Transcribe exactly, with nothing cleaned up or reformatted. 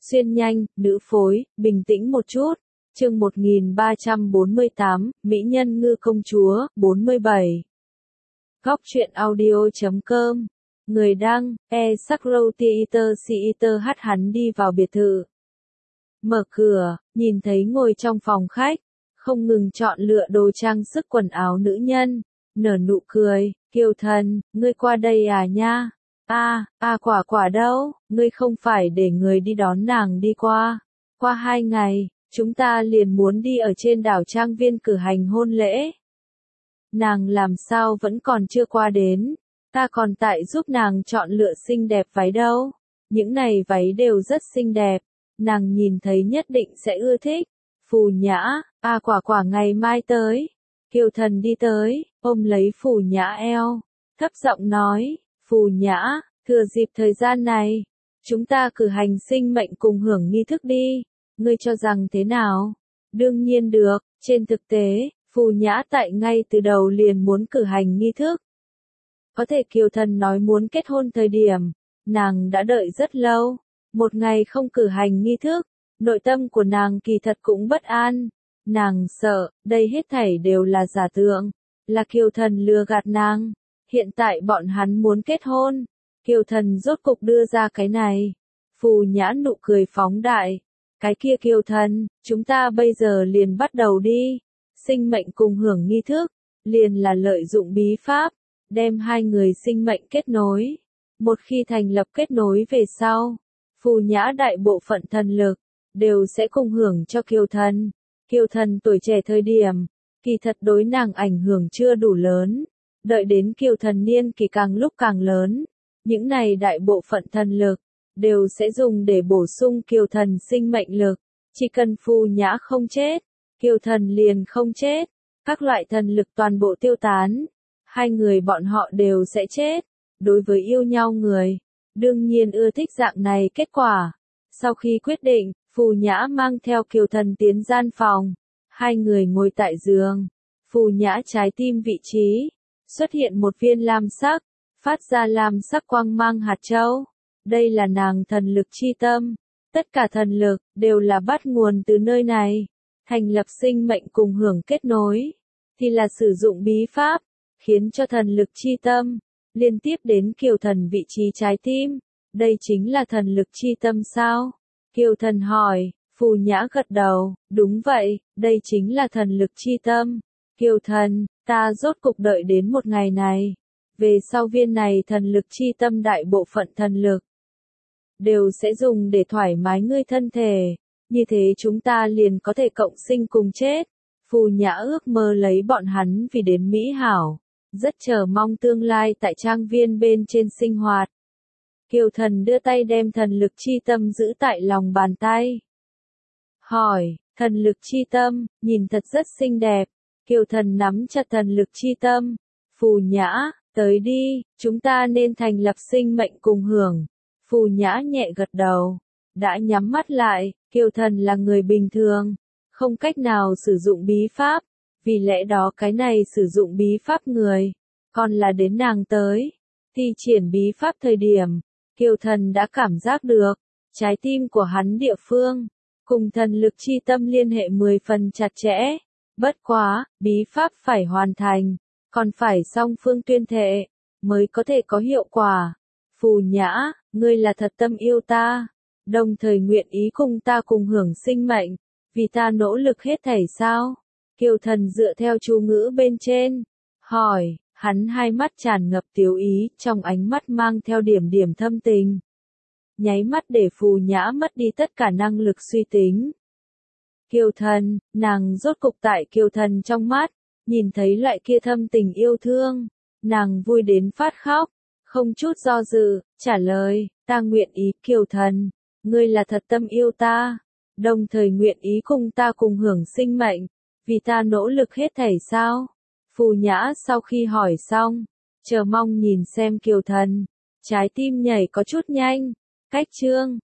Xuyên nhanh, nữ phối, bình tĩnh một chút. Chương một nghìn ba trăm bốn mươi tám, Mỹ nhân ngư công chúa, bốn mươi bảy. Góc truyện audio chấm com. Người đăng, e Sakro Theater Theater hát hắn đi vào biệt thự. Mở cửa, nhìn thấy ngồi trong phòng khách, không ngừng chọn lựa đồ trang sức quần áo nữ nhân, nở nụ cười, Kiều Thần, ngươi qua đây à nha? A, a quả quả đâu, ngươi không phải để người đi đón nàng đi qua. Qua hai ngày, chúng ta liền muốn đi ở trên đảo Trang Viên cử hành hôn lễ. Nàng làm sao vẫn còn chưa qua đến, ta còn tại giúp nàng chọn lựa xinh đẹp váy đâu. Những này váy đều rất xinh đẹp, nàng nhìn thấy nhất định sẽ ưa thích. Phù Nhã, a quả quả ngày mai tới. Kiều Thần đi tới, ôm lấy Phù Nhã eo, thấp giọng nói, Phù Nhã, thừa dịp thời gian này, chúng ta cử hành sinh mệnh cùng hưởng nghi thức đi, ngươi cho rằng thế nào? Đương nhiên được, trên thực tế, Phù Nhã tại ngay từ đầu liền muốn cử hành nghi thức. Có thể Kiều Thần nói muốn kết hôn thời điểm, nàng đã đợi rất lâu, một ngày không cử hành nghi thức, nội tâm của nàng kỳ thật cũng bất an, nàng sợ, đây hết thảy đều là giả tượng, là Kiều Thần lừa gạt nàng, hiện tại bọn hắn muốn kết hôn, Kiều Thần rốt cục đưa ra cái này, Phù Nhã nụ cười phóng đại, cái kia Kiều Thần, chúng ta bây giờ liền bắt đầu đi, sinh mệnh cùng hưởng nghi thức, liền là lợi dụng bí pháp, đem hai người sinh mệnh kết nối, một khi thành lập kết nối về sau, Phù Nhã đại bộ phận thần lực, đều sẽ cùng hưởng cho Kiều Thần. Kiều Thần tuổi trẻ thời điểm, kỳ thật đối nàng ảnh hưởng chưa đủ lớn, đợi đến Kiều Thần niên kỳ càng lúc càng lớn, những này đại bộ phận thần lực, đều sẽ dùng để bổ sung Kiều Thần sinh mệnh lực, chỉ cần Phù Nhã không chết, Kiều Thần liền không chết, các loại thần lực toàn bộ tiêu tán, hai người bọn họ đều sẽ chết, đối với yêu nhau người, đương nhiên ưa thích dạng này kết quả. Sau khi quyết định, Phù Nhã mang theo Kiều Thần tiến gian phòng, hai người ngồi tại giường, Phù Nhã trái tim vị trí, xuất hiện một viên lam sắc, phát ra lam sắc quang mang hạt châu, đây là nàng thần lực chi tâm, tất cả thần lực, đều là bắt nguồn từ nơi này, thành lập sinh mệnh cùng hưởng kết nối, thì là sử dụng bí pháp, khiến cho thần lực chi tâm, liên tiếp đến Kiều Thần vị trí trái tim, đây chính là thần lực chi tâm sao? Kiều Thần hỏi, Phù Nhã gật đầu, đúng vậy, đây chính là thần lực chi tâm. Kiều Thần, ta rốt cục đợi đến một ngày này. Về sau viên này thần lực chi tâm đại bộ phận thần lực, đều sẽ dùng để thoải mái ngươi thân thể, như thế chúng ta liền có thể cộng sinh cùng chết. Phù Nhã ước mơ lấy bọn hắn vì đến Mỹ hảo, rất chờ mong tương lai tại trang viên bên trên sinh hoạt. Kiều Thần đưa tay đem thần lực chi tâm giữ tại lòng bàn tay. Hỏi, thần lực chi tâm, nhìn thật rất xinh đẹp. Kiều Thần nắm chặt thần lực chi tâm. Phù Nhã, tới đi, chúng ta nên thành lập sinh mệnh cùng hưởng. Phù Nhã nhẹ gật đầu. Đã nhắm mắt lại, Kiều Thần là người bình thường, không cách nào sử dụng bí pháp. Vì lẽ đó cái này sử dụng bí pháp người, còn là đến nàng tới. Thi triển bí pháp thời điểm, Kiều Thần đã cảm giác được, trái tim của hắn địa phương, cùng thần lực chi tâm liên hệ mười phần chặt chẽ. Bất quá, bí pháp phải hoàn thành, còn phải song phương tuyên thệ, mới có thể có hiệu quả. Phù Nhã, ngươi là thật tâm yêu ta, đồng thời nguyện ý cùng ta cùng hưởng sinh mệnh, vì ta nỗ lực hết thảy sao? Kiều Thần dựa theo chú ngữ bên trên, hỏi, hắn hai mắt tràn ngập tiếu ý, trong ánh mắt mang theo điểm điểm thâm tình. Nháy mắt để Phù Nhã mất đi tất cả năng lực suy tính. Kiều Thần, nàng rốt cục tại Kiều Thần trong mắt, nhìn thấy loại kia thâm tình yêu thương, nàng vui đến phát khóc, không chút do dự, trả lời, ta nguyện ý. Kiều Thần, ngươi là thật tâm yêu ta, đồng thời nguyện ý cùng ta cùng hưởng sinh mệnh, vì ta nỗ lực hết thảy sao? Phù Nhã sau khi hỏi xong, chờ mong nhìn xem Kiều Thần, trái tim nhảy có chút nhanh, cách chương.